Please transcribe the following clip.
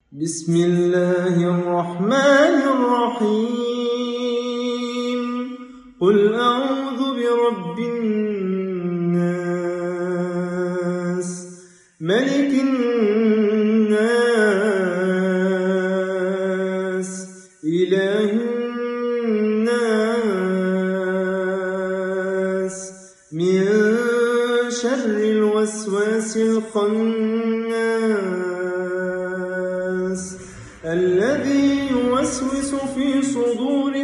بسم الله الرحمن الرحيم قل أعوذ برب الناس ملك الناس إله الناس من شر الوسواس الخناس الذي يوسوس في صدور